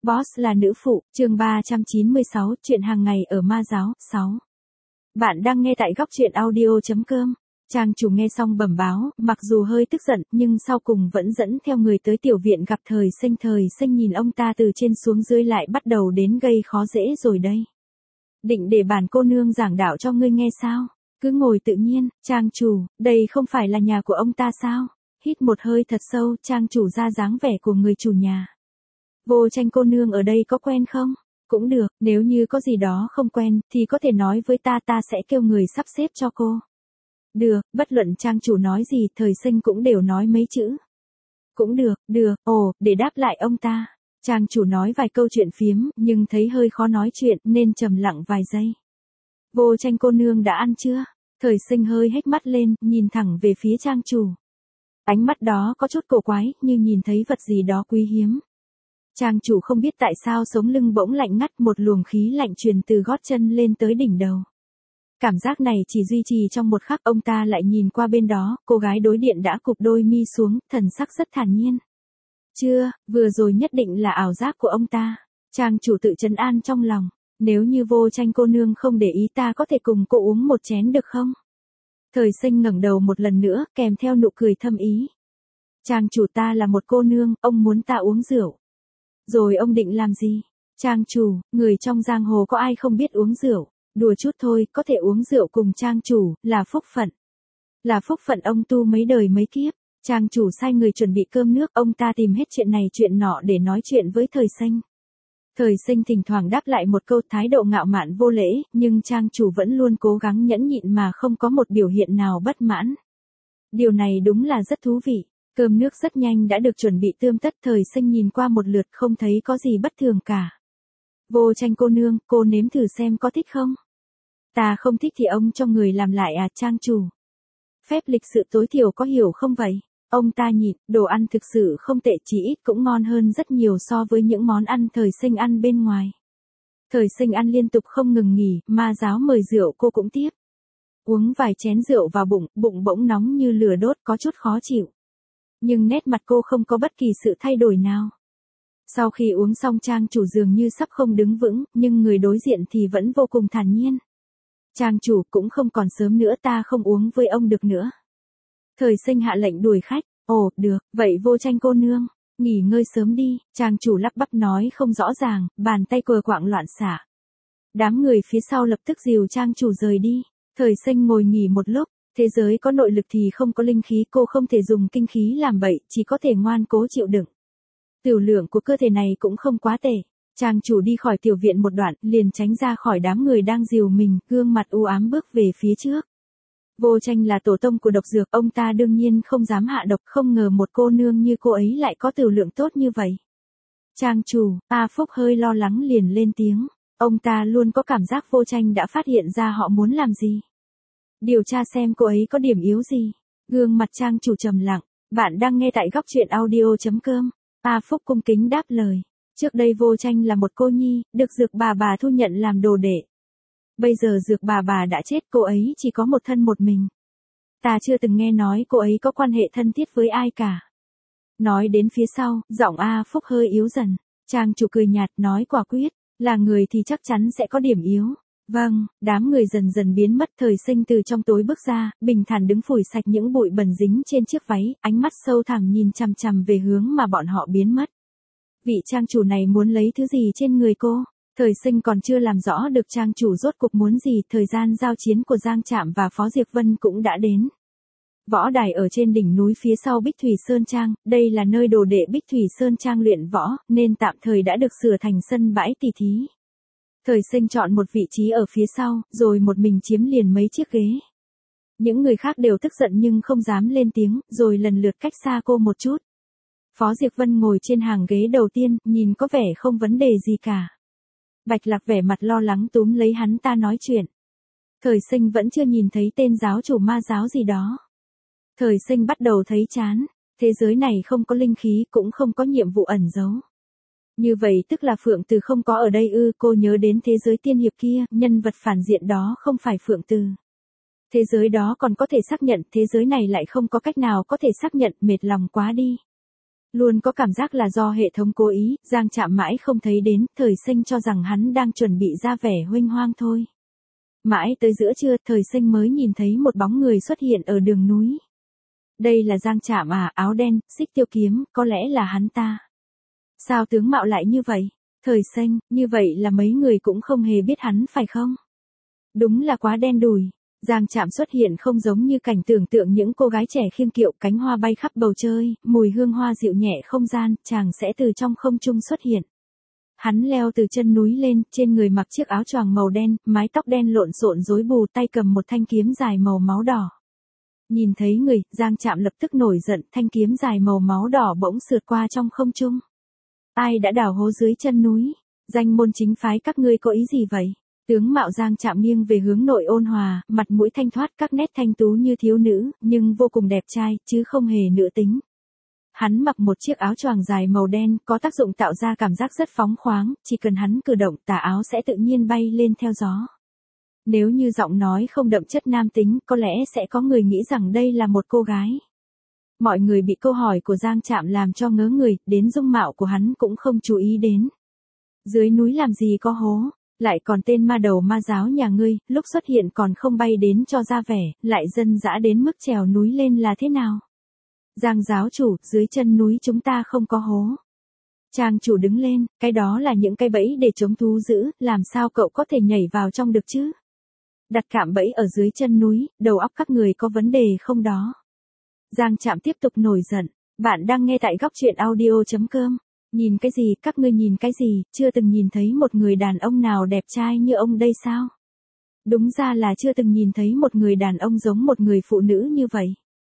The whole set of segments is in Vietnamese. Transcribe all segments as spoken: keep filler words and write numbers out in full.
Boss là nữ phụ, chương ba trăm chín mươi sáu, chuyện hàng ngày ở ma giáo, sáu. Bạn đang nghe tại góc chuyện audio chấm com. Trang chủ nghe xong bẩm báo, mặc dù hơi tức giận, nhưng sau cùng vẫn dẫn theo người tới tiểu viện gặp Thời Sinh. Thời Sinh nhìn ông ta từ trên xuống dưới lại bắt đầu đến gây khó dễ rồi đây. Định để bản cô nương giảng đạo cho ngươi nghe sao? Cứ ngồi tự nhiên, trang chủ, đây không phải là nhà của ông ta sao? Hít một hơi thật sâu, trang chủ ra dáng vẻ của người chủ nhà. Vô Tranh cô nương ở đây có quen không? Cũng được, nếu như có gì đó không quen, thì có thể nói với ta, ta sẽ kêu người sắp xếp cho cô. Được, bất luận trang chủ nói gì, Thời Sinh cũng đều nói mấy chữ. Cũng được, được, ồ, để đáp lại ông ta. Trang chủ nói vài câu chuyện phiếm, nhưng thấy hơi khó nói chuyện, nên trầm lặng vài giây. Vô Tranh cô nương đã ăn chưa? Thời Sinh hơi hếch mắt lên, nhìn thẳng về phía trang chủ. Ánh mắt đó có chút cổ quái, như nhìn thấy vật gì đó quý hiếm. Trang chủ không biết tại sao sống lưng bỗng lạnh ngắt, một luồng khí lạnh truyền từ gót chân lên tới đỉnh đầu. Cảm giác này chỉ duy trì trong một khắc, ông ta lại nhìn qua bên đó, cô gái đối diện đã cụp đôi mi xuống, thần sắc rất thản nhiên. Chưa, vừa rồi nhất định là ảo giác của ông ta. Trang chủ tự trấn an trong lòng, nếu như Vô Tranh cô nương không để ý, ta có thể cùng cô uống một chén được không? Thời Sinh ngẩng đầu một lần nữa, kèm theo nụ cười thâm ý. Trang chủ, ta là một cô nương, ông muốn ta uống rượu. Rồi ông định làm gì? Trang chủ, người trong giang hồ có ai không biết uống rượu? Đùa chút thôi, có thể uống rượu cùng trang chủ, là phúc phận. Là phúc phận ông tu mấy đời mấy kiếp. Trang chủ sai người chuẩn bị cơm nước, ông ta tìm hết chuyện này chuyện nọ để nói chuyện với Thời Sinh. Thời Sinh thỉnh thoảng đáp lại một câu, thái độ ngạo mạn vô lễ, nhưng trang chủ vẫn luôn cố gắng nhẫn nhịn mà không có một biểu hiện nào bất mãn. Điều này đúng là rất thú vị. Cơm nước rất nhanh đã được chuẩn bị tươm tất. Thời Sinh nhìn qua một lượt không thấy có gì bất thường cả. Vô Tranh cô nương, cô nếm thử xem có thích không? Ta không thích thì ông cho người làm lại à, trang chủ? Phép lịch sự tối thiểu có hiểu không vậy? Ông ta nhịn, đồ ăn thực sự không tệ, chỉ ít cũng ngon hơn rất nhiều so với những món ăn Thời Sinh ăn bên ngoài. Thời Sinh ăn liên tục không ngừng nghỉ, ma giáo mời rượu cô cũng tiếp. Uống vài chén rượu vào bụng, bụng bỗng nóng như lửa đốt, có chút khó chịu. Nhưng nét mặt cô không có bất kỳ sự thay đổi nào. Sau khi uống xong, trang chủ dường như sắp không đứng vững, nhưng người đối diện thì vẫn vô cùng thản nhiên. Trang chủ, cũng không còn sớm nữa, ta không uống với ông được nữa. Thời Sinh hạ lệnh đuổi khách. Ồ, được, vậy Vô Tranh cô nương, nghỉ ngơi sớm đi. Trang chủ lắp bắp nói không rõ ràng, bàn tay quờ quạng loạn xạ. Đám người phía sau lập tức dìu trang chủ rời đi. Thời Sinh ngồi nghỉ một lúc. Thế giới có nội lực thì không có linh khí, cô không thể dùng kinh khí làm bậy, chỉ có thể ngoan cố chịu đựng. Tiểu lượng của cơ thể này cũng không quá tệ. Trang chủ đi khỏi tiểu viện một đoạn, liền tránh ra khỏi đám người đang dìu mình, gương mặt u ám bước về phía trước. Vô Tranh là tổ tông của độc dược, ông ta đương nhiên không dám hạ độc, không ngờ một cô nương như cô ấy lại có tiểu lượng tốt như vậy. Trang chủ, A Phúc hơi lo lắng liền lên tiếng. Ông ta luôn có cảm giác Vô Tranh đã phát hiện ra họ muốn làm gì. Điều tra xem cô ấy có điểm yếu gì. Gương mặt trang chủ trầm lặng. Bạn đang nghe tại góc chuyện audio chấm com. A Phúc cung kính đáp lời. Trước đây Vô Tranh là một cô nhi, được Dược bà bà thu nhận làm đồ đệ. Bây giờ Dược bà bà đã chết, cô ấy chỉ có một thân một mình. Ta chưa từng nghe nói cô ấy có quan hệ thân thiết với ai cả. Nói đến phía sau, giọng A Phúc hơi yếu dần. Trang chủ cười nhạt nói quả quyết, là người thì chắc chắn sẽ có điểm yếu. Vâng, đám người dần dần biến mất. Thời Sinh từ trong tối bước ra, bình thản đứng phủi sạch những bụi bẩn dính trên chiếc váy, ánh mắt sâu thẳm nhìn chằm chằm về hướng mà bọn họ biến mất. Vị trang chủ này muốn lấy thứ gì trên người cô? Thời Sinh còn chưa làm rõ được trang chủ rốt cuộc muốn gì. Thời gian giao chiến của Giang Trạm và Phó Diệp Vân cũng đã đến. Võ đài ở trên đỉnh núi phía sau Bích Thủy Sơn Trang, đây là nơi đồ đệ Bích Thủy Sơn Trang luyện võ, nên tạm thời đã được sửa thành sân bãi tỉ thí. Thời Sinh chọn một vị trí ở phía sau, rồi một mình chiếm liền mấy chiếc ghế. Những người khác đều tức giận nhưng không dám lên tiếng, rồi lần lượt cách xa cô một chút. Phó Diệp Vân ngồi trên hàng ghế đầu tiên, nhìn có vẻ không vấn đề gì cả. Bạch Lạc vẻ mặt lo lắng túm lấy hắn ta nói chuyện. Thời Sinh vẫn chưa nhìn thấy tên giáo chủ ma giáo gì đó. Thời Sinh bắt đầu thấy chán. Thế giới này không có linh khí, cũng không có nhiệm vụ ẩn giấu. Như vậy tức là Phượng Từ không có ở đây ư? Cô nhớ đến thế giới tiên hiệp kia, nhân vật phản diện đó không phải Phượng Từ. Thế giới đó còn có thể xác nhận, thế giới này lại không có cách nào có thể xác nhận, mệt lòng quá đi. Luôn có cảm giác là do hệ thống cố ý, Giang Trạm mãi không thấy đến, Thời Sinh cho rằng hắn đang chuẩn bị ra vẻ huênh hoang thôi. Mãi tới giữa trưa, Thời Sinh mới nhìn thấy một bóng người xuất hiện ở đường núi. Đây là Giang Trạm à, áo đen, xích tiêu kiếm, có lẽ là hắn ta. Sao tướng mạo lại như vậy? Thời Sinh, như vậy là mấy người cũng không hề biết hắn phải không? Đúng là quá đen đủi. Giang Trạm xuất hiện không giống như cảnh tưởng tượng những cô gái trẻ khiêng kiệu, cánh hoa bay khắp bầu trời, mùi hương hoa dịu nhẹ không gian, chàng sẽ từ trong không trung xuất hiện. Hắn leo từ chân núi lên, trên người mặc chiếc áo choàng màu đen, mái tóc đen lộn xộn rối bù, tay cầm một thanh kiếm dài màu máu đỏ. Nhìn thấy người, Giang Trạm lập tức nổi giận, thanh kiếm dài màu máu đỏ bỗng sượt qua trong không trung. Ai đã đào hố dưới chân núi? Danh môn chính phái các ngươi có ý gì vậy? Tướng mạo Giang Trạm nghiêng về hướng nội ôn hòa, mặt mũi thanh thoát, các nét thanh tú như thiếu nữ, nhưng vô cùng đẹp trai, chứ không hề nữ tính. Hắn mặc một chiếc áo choàng dài màu đen, có tác dụng tạo ra cảm giác rất phóng khoáng, chỉ cần hắn cử động tà áo sẽ tự nhiên bay lên theo gió. Nếu như giọng nói không đậm chất nam tính, có lẽ sẽ có người nghĩ rằng đây là một cô gái. Mọi người bị câu hỏi của Giang Trạm làm cho ngớ người, đến dung mạo của hắn cũng không chú ý đến. Dưới núi làm gì có hố? Lại còn tên ma đầu ma giáo nhà ngươi, lúc xuất hiện còn không bay đến cho ra vẻ, lại dân dã đến mức trèo núi lên là thế nào? Giang giáo chủ, dưới chân núi chúng ta không có hố. Trang chủ đứng lên, cái đó là những cái bẫy để chống thú dữ, làm sao cậu có thể nhảy vào trong được chứ? Đặt cạm bẫy ở dưới chân núi, đầu óc các người có vấn đề không đó? Giang Trạm tiếp tục nổi giận, bạn đang nghe tại góc truyện audio chấm com. Nhìn cái gì, các ngươi nhìn cái gì, chưa từng nhìn thấy một người đàn ông nào đẹp trai như ông đây sao? Đúng ra là chưa từng nhìn thấy một người đàn ông giống một người phụ nữ như vậy.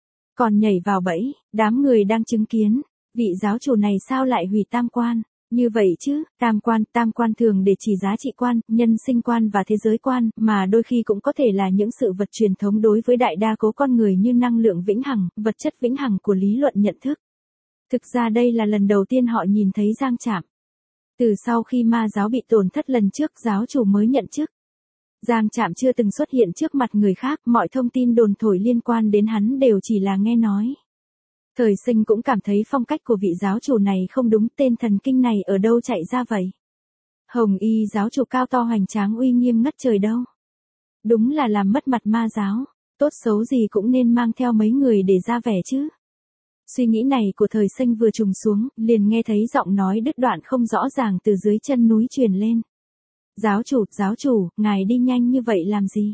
Còn nhảy vào bẫy, đám người đang chứng kiến, vị giáo chủ này sao lại hủy tam quan? Như vậy chứ, tam quan, tam quan thường để chỉ giá trị quan, nhân sinh quan và thế giới quan, mà đôi khi cũng có thể là những sự vật truyền thống đối với đại đa số con người như năng lượng vĩnh hằng, vật chất vĩnh hằng của lý luận nhận thức. Thực ra đây là lần đầu tiên họ nhìn thấy Giang Trạm. Từ sau khi ma giáo bị tổn thất lần trước, giáo chủ mới nhận chức. Giang Trạm chưa từng xuất hiện trước mặt người khác, mọi thông tin đồn thổi liên quan đến hắn đều chỉ là nghe nói. Thời Sinh cũng cảm thấy phong cách của vị giáo chủ này không đúng, tên thần kinh này ở đâu chạy ra vậy? Hồng Y giáo chủ cao to hoành tráng uy nghiêm ngất trời đâu? Đúng là làm mất mặt ma giáo, tốt xấu gì cũng nên mang theo mấy người để ra vẻ chứ. Suy nghĩ này của Thời Sinh vừa trùng xuống, liền nghe thấy giọng nói đứt đoạn không rõ ràng từ dưới chân núi truyền lên. Giáo chủ, giáo chủ, ngài đi nhanh như vậy làm gì?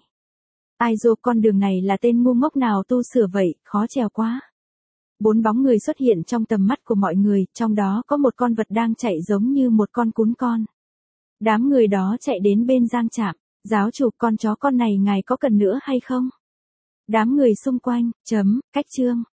Ai dô, con đường này là tên ngu ngốc nào tu sửa vậy, khó trèo quá. Bốn bóng người xuất hiện trong tầm mắt của mọi người, trong đó có một con vật đang chạy giống như một con cún con. Đám người đó chạy đến bên Giang Trạm, giáo chủ, con chó con này ngài có cần nữa hay không? Đám người xung quanh, chấm, cách chương.